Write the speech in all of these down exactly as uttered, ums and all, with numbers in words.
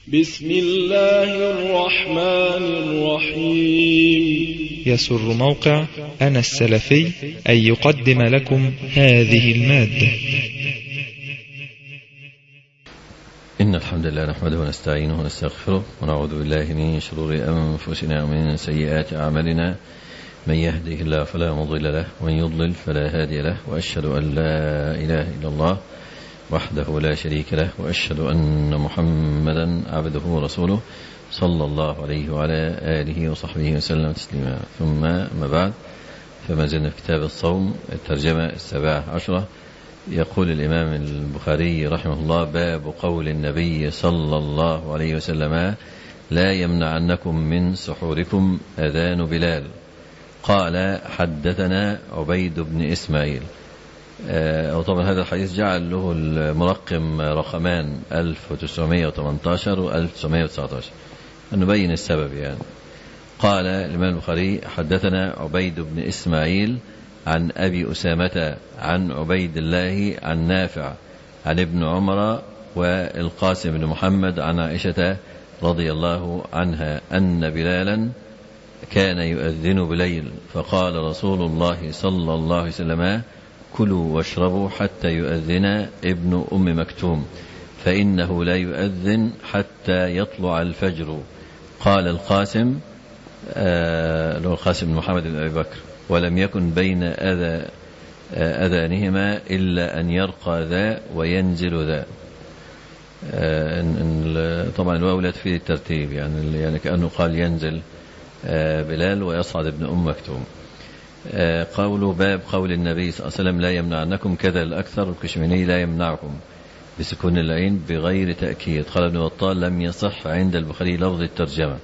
بسم الله الرحمن الرحيم. يسر موقع أنا السلفي أن يقدم لكم هذه المادة. إن الحمد لله نحمده ونستعينه ونستغفره ونعوذ بالله من شرور أنفسنا ومن سيئات أعمالنا، من يهده الله فلا مضل له ومن يضلل فلا هادي له، وأشهد أن لا إله إلا الله وحده لا شريك له، وأشهد أن محمدا عبده ورسوله صلى الله عليه وعلى آله وصحبه وسلم تسليما. ثم ما بعد، فما زلنا في كتاب الصوم الترجمة السابعة عشرة. يقول الإمام البخاري رحمه الله: باب قول النبي صلى الله عليه وسلم: لا يمنعنكم من سحوركم أذان بلال. قال: حدثنا عبيد بن إسماعيل. وطبعا هذا الحديث جعل له المرقم رقمان ألف وتسعمائة وثمانية عشر و ألف وتسعمائة وتسعة عشر، نبين السبب يعني. قال الإمام البخاري: حدثنا عبيد بن إسماعيل عن أبي أسامة عن عبيد الله عن نافع عن ابن عمر والقاسم بن محمد عن عائشة رضي الله عنها أن بلالا كان يؤذن بليل، فقال رسول الله صلى الله عليه وسلم: كلوا واشربوا حتى يؤذن ابن أم مكتوم، فإنه لا يؤذن حتى يطلع الفجر. قال القاسم آه القاسم بن محمد بن أبي بكر: ولم يكن بين أذى أذانهما إلا أن يرقى ذا وينزل ذا. آه طبعا الواو لا تفيد الترتيب، يعني, يعني كأنه قال ينزل آه بلال ويصعد ابن أم مكتوم. آه قول باب قول النبي صلى الله عليه وسلم: لا يمنعنكم كذا الأكثر، الكشميني لا يمنعكم بسكون العين بغير تأكيد. قال ابن بطال: لم يصح عند البخاري لفظ الترجمة،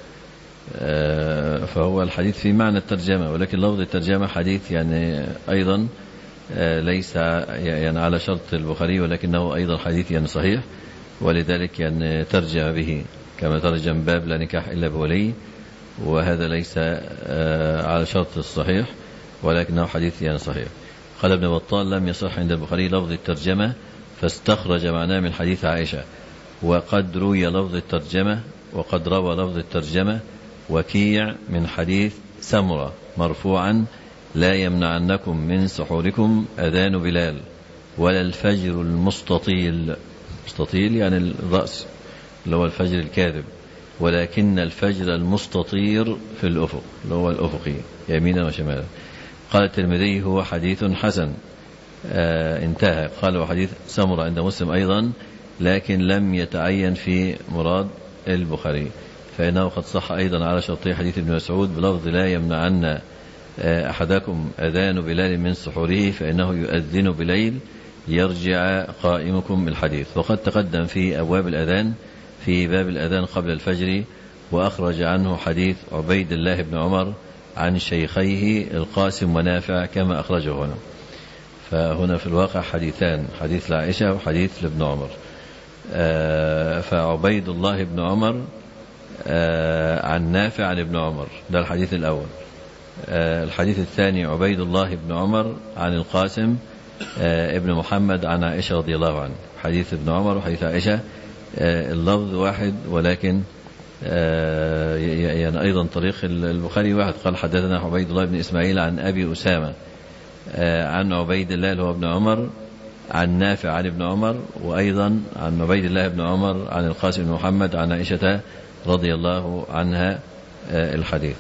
آه فهو الحديث في معنى الترجمة، ولكن لفظ الترجمة حديث يعني أيضا آه ليس يعني على شرط البخاري، ولكنه أيضا حديث يعني صحيح، ولذلك يعني ترجم به كما ترجم باب لا نكاح إلا بولي، وهذا ليس آه على شرط الصحيح، ولكنه حديث يعني صحيح. قال ابن بطال: لم يصح عند البخاري لفظ الترجمة، فاستخرج معناه من حديث عائشة. وقد روي لفظ الترجمة وقد روى لفظ الترجمة وكيع من حديث سمرة مرفوعا: لا يمنعنكم من سحوركم أذان بلال ولا الفجر المستطيل. مستطيل يعني الرأس اللي هو الفجر الكاذب، ولكن الفجر المستطير في الأفق اللي هو الأفقي يمينا وشمالا. قال الترمذي: هو حديث حسن. آه انتهى. قال: وحديث سمرة عند مسلم أيضا، لكن لم يتعين في مراد البخاري، فإنه قد صح أيضا على شرطي حديث ابن مسعود بلفظ: لا يمنعن أحدكم أذان بلال من سحوره فإنه يؤذن بليل يرجع قائمكم الحديث. وقد تقدم في أبواب الأذان في باب الأذان قبل الفجر، وأخرج عنه حديث عبيد الله بن عمر عن شيخيه القاسم ونافع كما أخرجه هنا. فهنا في الواقع حديثان، حديث لعائشة وحديث لابن عمر. آه فعبيد الله بن عمر آه عن نافع عن ابن عمر، ده الحديث الأول. آه الحديث الثاني عبيد الله بن عمر عن القاسم آه ابن محمد عن عائشة رضي الله عنه. حديث ابن عمر وحديث عائشة آه اللفظ واحد، ولكن آه يعني أيضا طريق البخاري واحد. قال: حدثنا عبيد الله بن إسماعيل عن أبي أسامة آه عن عبيد الله اللي هو ابن عمر عن نافع عن ابن عمر، وأيضا عن عبيد الله بن عمر عن القاسم بن محمد عن عائشة رضي الله عنها آه الحديث.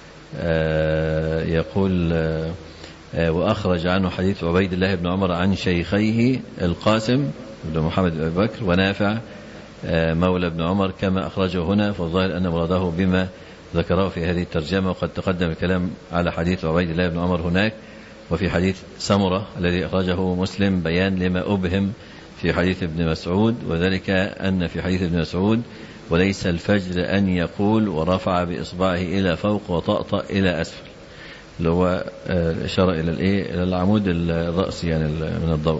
آه يقول آه وأخرج عنه حديث عبيد الله بن عمر عن شيخيه القاسم بن محمد بن أبي بكر ونافع آه مولى بن عمر كما أخرجه هنا. فالظاهر أن مراده بما ذكره في هذه الترجمة. وقد تقدم الكلام على حديث عبيد الله بن عمر هناك، وفي حديث سمرة الذي أخرجه مسلم بيان لما أبهم في حديث ابن مسعود، وذلك أن في حديث ابن مسعود: وليس الفجر أن يقول ورفع بإصبعه إلى فوق وطأطأ إلى أسفل، اللي هو الإشارة إلى الإيه إلى العمود الرأسي يعني من الضوء،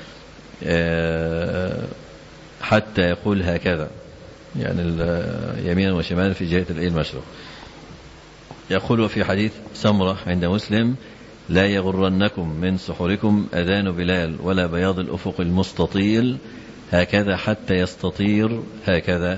حتى يقول هكذا يعني يمينا وشمالا في جهة الإيه المشرق. يقول: وفي حديث سمرة عند مسلم: لا يغرنكم من سحوركم أذان بلال ولا بياض الأفق المستطيل، هكذا حتى يستطير هكذا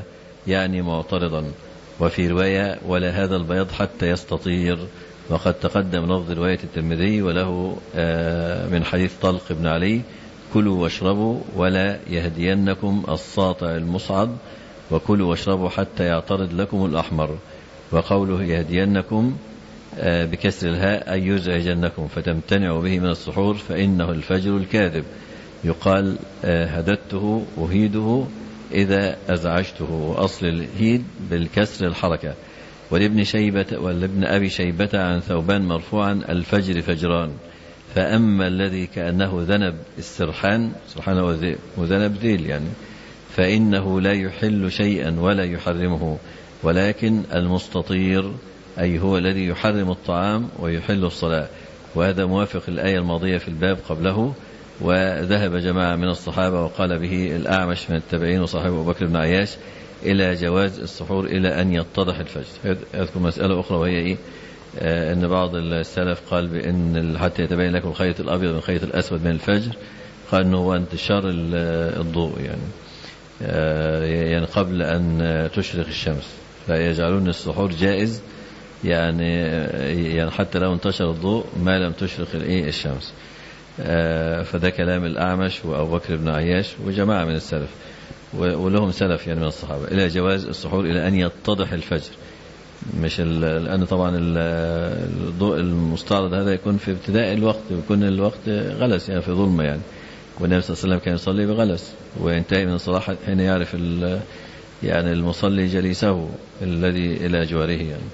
يعني معترضا. وفي رواية ولا هذا البياض حتى يستطير. وقد تقدم لفظ رواية الترمذي وله من حديث طلق بن علي: كلوا واشربوا ولا يهدينكم الساطع المصعد، وكلوا واشربوا حتى يعترض لكم الأحمر. وقوله يهدينكم بكسر الهاء أي يزعجنكم فتمتنعوا به من السحور فإنه الفجر الكاذب. يقال هددته أهيده إذا أزعجته، وأصل الهيد بالكسر الحركة. ولابن شيبة ولابن أبي شيبة عن ثوبان مرفوعا: الفجر فجران، فأما الذي كأنه ذنب السرحان، سرحان وذنب ذيل يعني، فإنه لا يحل شيئا ولا يحرمه، ولكن المستطير أي هو الذي يحرم الطعام ويحل الصلاة. وهذا موافق الآية الماضية في الباب قبله. وذهب جماعة من الصحابة وقال به الأعمش من التابعين وصاحبه أبو بكر بن عياش إلى جواز السحور إلى أن يتضح الفجر. أذكر مسألة أخرى وهي إيه؟ آه أن بعض السلف قال بأن حتى يتبين لكم الخيط الأبيض من الخيط الأسود من الفجر، قال أنه هو انتشار الضوء يعني آه يعني قبل أن تشرق الشمس، فيجعلون السحور جائز يعني يعني حتى لو انتشر الضوء ما لم تشرق الإيه الشمس. آه فده كلام الأعمش وأبو بكر بن عياش وجماعة من السلف، ولهم سلف يعني من الصحابة، إلى جواز السحور إلى أن يتضح الفجر. مش لأن طبعا الضوء المستعرض هذا يكون في ابتداء الوقت، ويكون الوقت غلس يعني في ظلمة يعني، والنبي صلى الله عليه وسلم كان يصلي بغلس وينتهي من الصلاة حين يعرف يعني المصلي جليسه الذي إلى جواره يعني.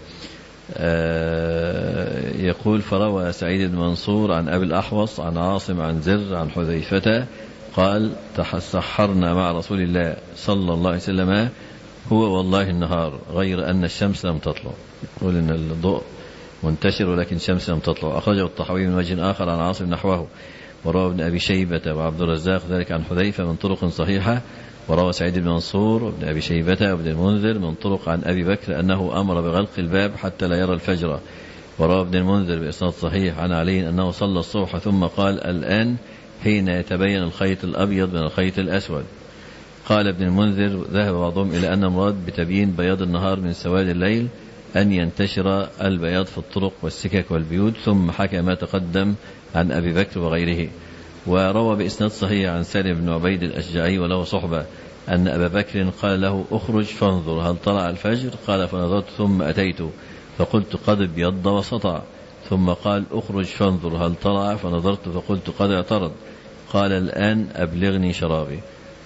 آه يقول: فروى سعيد بن منصور عن أبي الأحوص عن عاصم عن زر عن حذيفة قال: تسحرنا مع رسول الله صلى الله عليه وسلم هو والله النهار غير أن الشمس لم تطلع. يقول إن الضوء منتشر ولكن الشمس لم تطلع. أخرجه الطحاوي من وجه آخر عن عاصم نحوه. وروى ابن أبي شيبة وعبد الرزاق ذلك عن حذيفة من طرق صحيحة. وروى سعيد بن منصور وابن أبي شيبة وابن المنذر من طرق عن أبي بكر أنه أمر بغلق الباب حتى لا يرى الفجر. وروى ابن المنذر بإسناد صحيح عن علي أنه صلى الصبح ثم قال: الآن حين يتبين الخيط الأبيض من الخيط الأسود. قال ابن المنذر: ذهب بعضهم إلى أن مراد بتبيين بياض النهار من سواد الليل أن ينتشر البياض في الطرق والسكك والبيوت، ثم حكى ما تقدم عن أبي بكر وغيره. وروى بإسناد صحيح عن سالم بن عبيد الأشجعي وله صحبة أن أبا بكر قال له: أخرج فانظر هل طلع الفجر؟ قال: فنظرت ثم أتيت فقلت: قد ابيض وسطع. ثم قال: أخرج فانظر هل طلع؟ فنظرت فقلت: قد اعترض. قال: الآن أبلغني شرابي.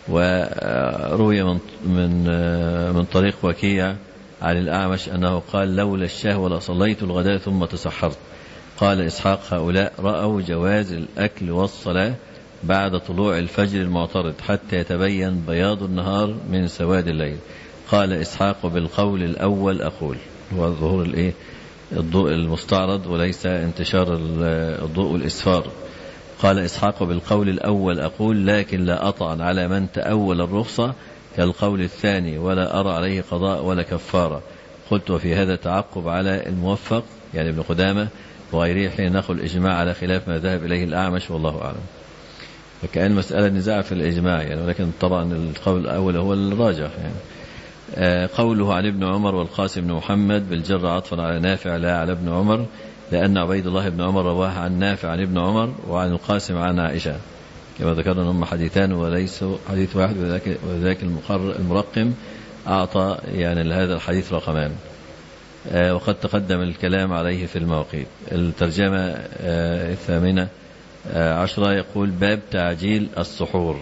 وروي من من من طريق وكيع عن الأعمش أنه قال: لولا الشهوة لصليت الغداء ثم تسحرت. قال إسحاق: هؤلاء رأوا جواز الأكل والصلاة بعد طلوع الفجر المعترض حتى يتبين بياض النهار من سواد الليل. قال إسحاق: بالقول الأول أقول، هو ظهور الإيه الضوء المستعرض وليس انتشار الضوء والإسفار. قال إسحاق: بالقول الأول أقول، لكن لا أطعن على من تأول الرخصة كالقول الثاني، ولا أرى عليه قضاء ولا كفارة. قلت: وفي هذا تعقب على الموفق يعني ابن قدامة وغيره حين نقل الإجماع على خلاف ما ذهب إليه الأعمش والله أعلم. فكأن مسألة نزاع في الإجماع يعني، ولكن طبعا القول الأول هو الراجح يعني. آه قوله عن ابن عمر والقاسم بن محمد بالجر عطفا على نافع لا على ابن عمر، لأن عبيد الله بن عمر رواه عن نافع عن ابن عمر وعن القاسم عن عائشة، كما ذكرنا هم حديثان وليس حديث واحد، وذاك, وذاك المرقم أعطى يعني لهذا الحديث رقمان. آه وقد تقدم الكلام عليه في المواقيت. الترجمة آه الثامنة آه عشرة يقول: باب تعجيل السحور.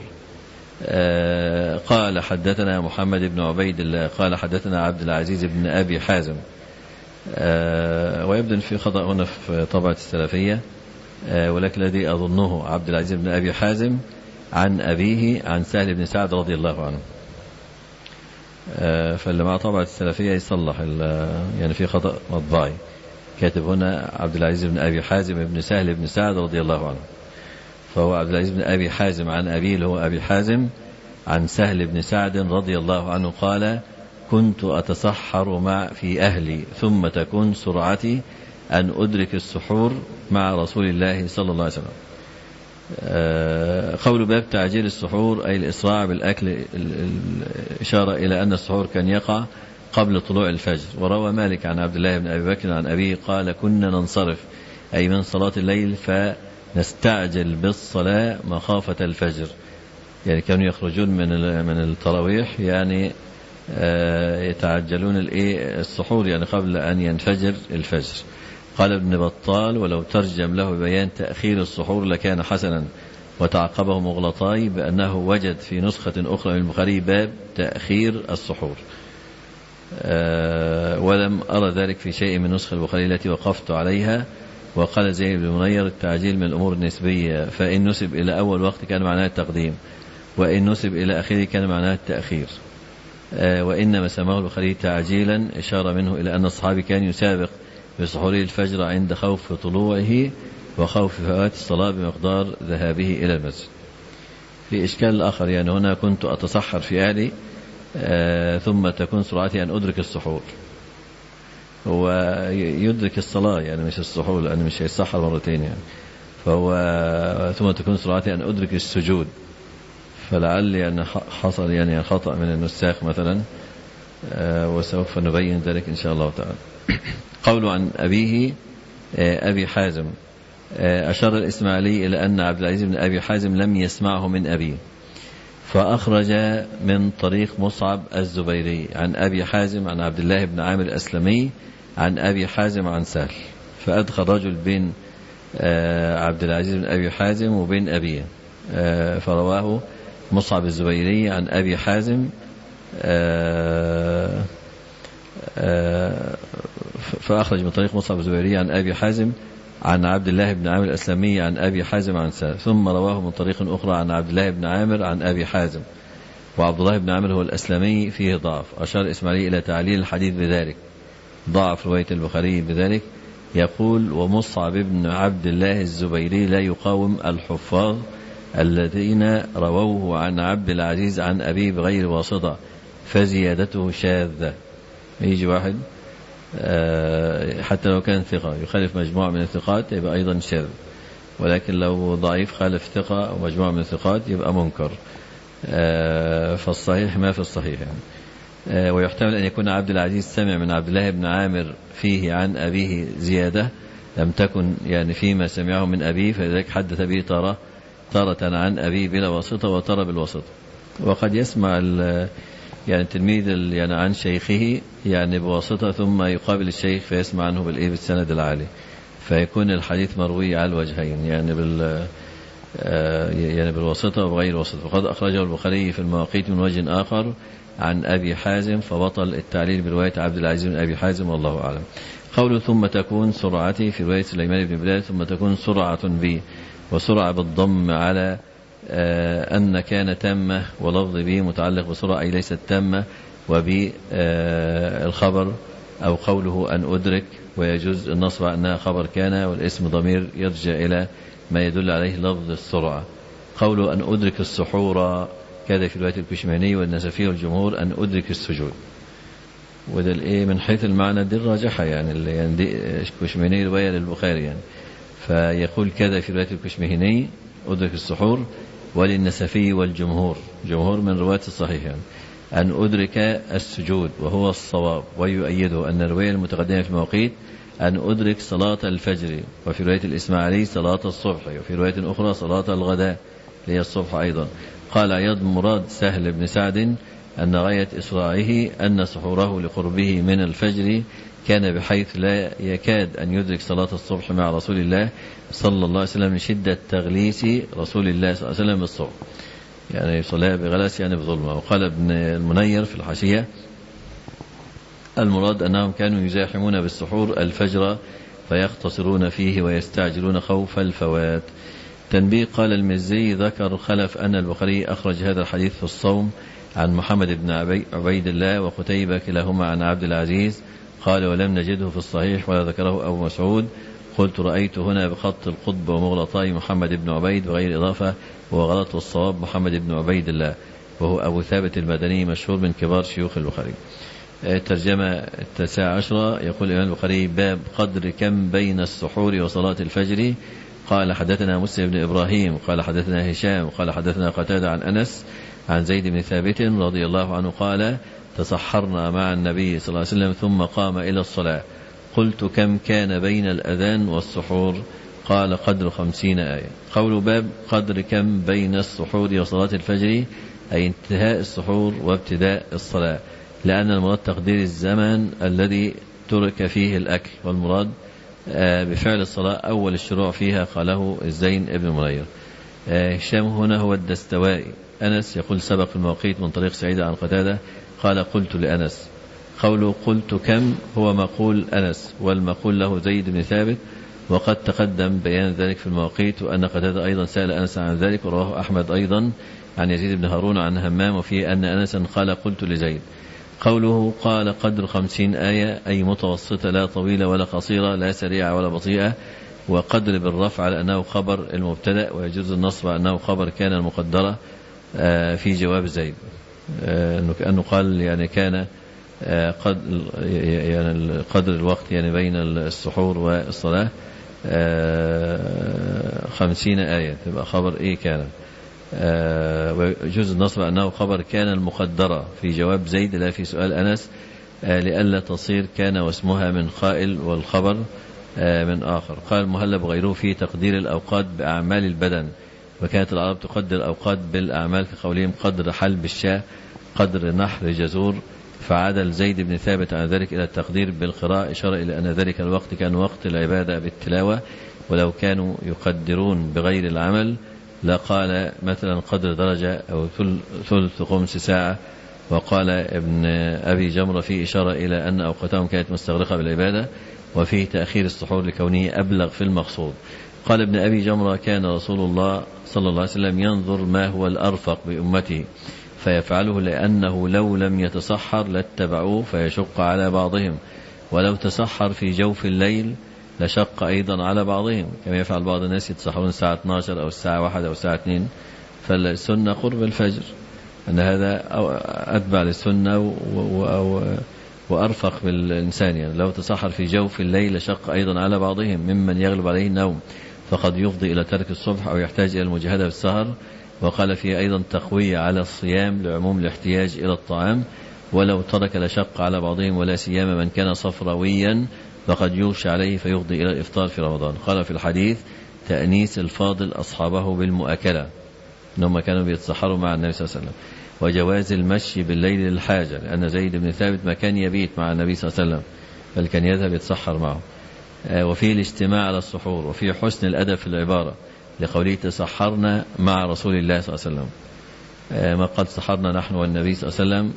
آه قال: حدثنا محمد بن عبيد الله قال حدثنا عبد العزيز بن أبي حازم. آه ويبدو في خطأ هنا في طبعة السلفية، آه ولكن الذي أظنه عبد العزيز بن أبي حازم عن أبيه عن سهل بن سعد رضي الله عنه. آه فاللي مع طبعة السلفية يصلح يعني في خطأ مطبعي، كاتب هنا عبد العزيز بن أبي حازم بن سهل بن سعد رضي الله عنه، فهو عبد العزيز بن أبي حازم عن أبيه اللي هو أبي حازم عن سهل بن سعد رضي الله عنه قال: كنت أتسحر مع في أهلي ثم تكون سرعتي أن أدرك السحور مع رسول الله صلى الله عليه وسلم. قول باب تعجيل السحور أي الإسراع بالأكل، الإشارة إلى أن السحور كان يقع قبل طلوع الفجر. وروى مالك عن عبد الله بن أبي بكر عن أبيه قال كنا ننصرف أي من صلاة الليل فنستعجل بالصلاة مخافة الفجر، يعني كانوا يخرجون من من التراويح يعني يتعجلون السحور يعني قبل أن ينفجر الفجر. قال ابن بطال ولو ترجم له بيان تأخير السحور لكان حسنا، وتعقبه مغلطاي بأنه وجد في نسخة أخرى من البخاري باب تأخير السحور، أه ولم أرى ذلك في شيء من نسخة البخاري التي وقفت عليها. وقال زيد بن منير التعجيل من الأمور النسبية، فإن نسب إلى أول وقت كان معناه التقديم، وإن نسب إلى آخره كان معناه التأخير. أه وإنما سماه البخاري تعجيلا إشارة منه إلى أن الصحابي كان يسابق بسحوره الفجر عند خوف طلوعه وخوف فوات الصلاة بمقدار ذهابه إلى المسجد. في إشكال آخر، يعني هنا كنت أتصحر في أهلي آه ثم تكون سرعتي أن أدرك السحور، هو يدرك الصلاة يعني مش السحور لأنه مش هيسحر مرتين يعني، فهو ثم تكون سرعتي أن أدرك السجود، فلعل يعني حصل يعني خطأ من النساخ مثلا آه وسوف نبين ذلك إن شاء الله تعالى. قول عن أبيه أبي حازم، أشار الإسماعيلي إلى أن عبد العزيز بن أبي حازم لم يسمعه من أبيه، فأخرج من طريق مصعب الزبيري عن أبي حازم عن عبد الله بن عامر الأسلمي عن أبي حازم عن سهل، فأدخل رجل بين عبد العزيز بن أبي حازم وبين أبيه، فرواه مصعب الزبيري عن أبي حازم فأخرج من طريق مصعب الزبيري عن أبي حازم عن عبد الله بن عامر الأسلمي عن أبي حازم عن سهل، ثم رواه من طريق أخرى عن عبد الله بن عامر عن أبي حازم، وعبد الله بن عامر هو الأسلمي فيه ضعف. أشار الإسماعيلي إلى تعليل الحديث بذلك، ضعف رواية البخاري بذلك، يقول ومصعب بن عبد الله الزبيري لا يقاوم الحفاظ الذين رووه عن عبد العزيز عن أبيه بغير واسطة، فزيادته شاذة. يجي واحد حتى لو كان ثقة يخالف مجموعة من الثقات يبقى أيضا شاذ، ولكن لو ضعيف خالف ثقة أو مجموعة من الثقات يبقى منكر. فالصحيح ما في الصحيح يعني. ويحتمل أن يكون عبد العزيز سمع من عبد الله بن عامر فيه عن أبيه زيادة لم تكن يعني فيما سمعه من أبيه، فلذلك حدث به ترى تارة عن أبيه بلا واسطة وترى بالواسطة. وقد يسمع يعني التلميذ يعني عن شيخه يعني بواسطة ثم يقابل الشيخ فيسمع عنه بالإيه بالسند العالي، فيكون الحديث مروي على الوجهين يعني بال يعني بالواسطة وبغير واسطة. وقد أخرجه البخاري في المواقيت من وجه آخر عن أبي حازم، فبطل التعليل برواية عبد العزيز بن أبي حازم والله أعلم. قوله ثم تكون سرعتي في رواية سليمان بن بلال ثم تكون سرعة بي، وسرعة بالضم على أن كان تامة، ولفظ بي متعلق بسرعة أي ليست تامة، وبي الخبر أو قوله أن أدرك، ويجوز النصب أنها خبر كان، والاسم ضمير يرجع إلى ما يدل عليه لفظ السرعة. قوله أن أدرك السحور كذا في رواية الكشميهني والنسفي والجمهور أن أدرك السجود، وده الإيه من حيث المعنى دي الراجحة يعني اللي يعني دي الكشميهني رواية للبخاري يعني، فيقول كذا في رواية الكشميهني أدرك السحور، وللنسفي والجمهور جمهور من رواة الصحيح يعني أن أدرك السجود وهو الصواب. ويؤيده أن الرواية المتقدمة في المواقيت أن أدرك صلاة الفجر، وفي رواية الإسماعيلي صلاة الصبح، وفي رواية أخرى صلاة الغداء هي الصبح أيضا. قال عياض مراد سهل بن سعد أن غاية إسراعه أن سحوره لقربه من الفجر كان بحيث لا يكاد أن يدرك صلاة الصبح مع رسول الله صلى الله عليه وسلم من شدة تغليس رسول الله صلى الله عليه وسلم بالصبح، يعني صلاة بغلس يعني بظلمة. وقال ابن المنير في الحاشية المراد أنهم كانوا يزاحمون بالسحور الفجر فيختصرون فيه ويستعجلون خوف الفوات. تنبيه قال المزي ذكر خلف أن البخاري أخرج هذا الحديث في الصوم عن محمد بن عبيد الله وقتيبة كلاهما عن عبد العزيز، قال ولم نجده في الصحيح ولا ذكره أبو مسعود. قلت رأيت هنا بخط القطب ومغلطاي محمد بن عبيد بغير إضافة، وهو غلط، والصواب محمد بن عبيد الله وهو أبو ثابت المدني مشهور من كبار شيوخ البخاري. الترجمة التاسعة عشرة يقول الإمام البخاري باب قدر كم بين السحور وصلاة الفجر قال حدثنا مسلم بن إبراهيم قال حدثنا هشام قال حدثنا قتادة عن أنس عن زيد بن ثابت رضي الله عنه قال تصحرنا مع النبي صلى الله عليه وسلم ثم قام إلى الصلاة قلت كم كان بين الأذان والسحور قال قدر خمسين آية. قول باب قدر كم بين السحور وصلاة الفجر أي انتهاء السحور وابتداء الصلاة، لأن المراد تقدير الزمن الذي ترك فيه الأكل، والمراد بفعل الصلاة أول الشروع فيها قاله الزين ابن منير. هشام هنا هو الدستوائي. أنس يقول سبق المواقيت من طريق سعيد عن قتادة قال قلت لأنس. قوله قلت كم هو مقول أنس، والمقول له زيد بن ثابت، وقد تقدم بيان ذلك في المواقيت، وأن قتادة أيضا سأل أنس عن ذلك، ورواه أحمد أيضا عن يزيد بن هارون عن همام، وفيه أن أنسا قال قلت لزيد. قوله قال قدر خمسين آية أي متوسطة لا طويلة ولا قصيرة، لا سريعة ولا بطيئة، وقدر بالرفع على أنه خبر المبتدأ، ويجوز النصب على أنه خبر كان المقدرة في جواب زيد، أنه قال يعني كان قد يعني قدر الوقت يعني بين السحور والصلاة خمسين آية، تبقى خبر إيه كان. ويجوز النصب أنه خبر كان المقدرة في جواب زيد لا في سؤال أنس، لئلا تصير كان واسمها من قائل والخبر من آخر. قال المهلب غيره في تقدير الأوقات بأعمال البدن، وكانت العرب تقدر الأوقات بالأعمال كقولهم قدر حلب الشاة، قدر نحر جزور، فعدل زيد بن ثابت عن ذلك إلى التقدير بالقراءة، إشارة إلى أن ذلك الوقت كان وقت العبادة بالتلاوة، ولو كانوا يقدرون بغير العمل لقال مثلا قدر درجة أو ثلث خمس ساعة. وقال ابن أبي جمرة في إشارة إلى أن أوقاتهم كانت مستغرقة بالعبادة، وفيه تأخير السحور لكونه أبلغ في المقصود. قال ابن أبي جمرة كان رسول الله صلى الله عليه وسلم ينظر ما هو الأرفق بأمته فيفعله، لأنه لو لم يتصحر لاتبعوه فيشق على بعضهم، ولو تصحر في جوف الليل لشق أيضا على بعضهم، كما يفعل بعض الناس يتصحرون الساعة اثنتي عشرة أو الساعة واحدة أو الساعة اثنين، فالسنة قرب الفجر، أن هذا أتبع للسنة وأرفق بالإنسان. يعني لو تصحر في جوف الليل لشق أيضا على بعضهم ممن يغلب عليه النوم، فقد يفضي إلى ترك الصبح أو يحتاج إلى المجاهدة بالسهر. وقال فيه أيضا تقوية على الصيام لعموم الاحتياج إلى الطعام، ولو ترك لشق على بعضهم، ولا سيما من كان صفرويا فقد يغشى عليه فيفضي إلى الإفطار في رمضان. قال في الحديث تأنيس الفاضل أصحابه بالمؤاكلة، إنهم كانوا بيتصحروا مع النبي صلى الله عليه وسلم، وجواز المشي بالليل للحاجة، لأن زيد بن ثابت ما كان يبيت مع النبي صلى الله عليه وسلم بل كان يذهب يتصحر معه. وفيه الاجتماع على السحور، وفيه حسن الأدب في العبارة لقوله تسحرنا مع رسول الله صلى الله عليه وسلم، ما قد سحرنا نحن والنبي صلى الله عليه وسلم،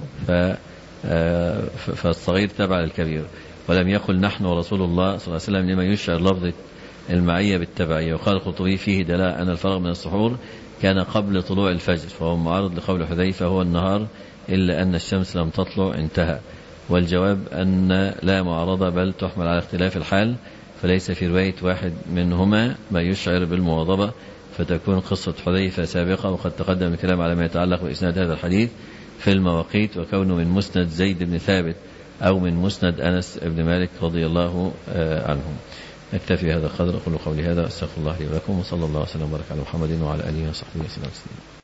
فالصغير تبع للكبير، ولم يقل نحن ورسول الله صلى الله عليه وسلم لما يشعر لفظ المعية بالتبعية. وقال القرطبي فيه دلاء أن الفرغ من السحور كان قبل طلوع الفجر، فهو معارض لقول حذيفة هو النهار إلا أن الشمس لم تطلع انتهى. والجواب أن لا معارضة بل تحمل على اختلاف الحال، فليس في رواية واحد منهما ما يشعر بالمواظبة، فتكون قصة حذيفة سابقة. وقد تقدم الكلام على ما يتعلق بإسناد هذا الحديث في المواقيت، وكونه من مسند زيد بن ثابت أو من مسند أنس بن مالك رضي الله عنهم. نكتفي هذا القدر. أقول قولي هذا، أستغفر الله لي ولكم، وصلى الله وسلم وبارك على محمد وعلى آله وصحبه وسلم.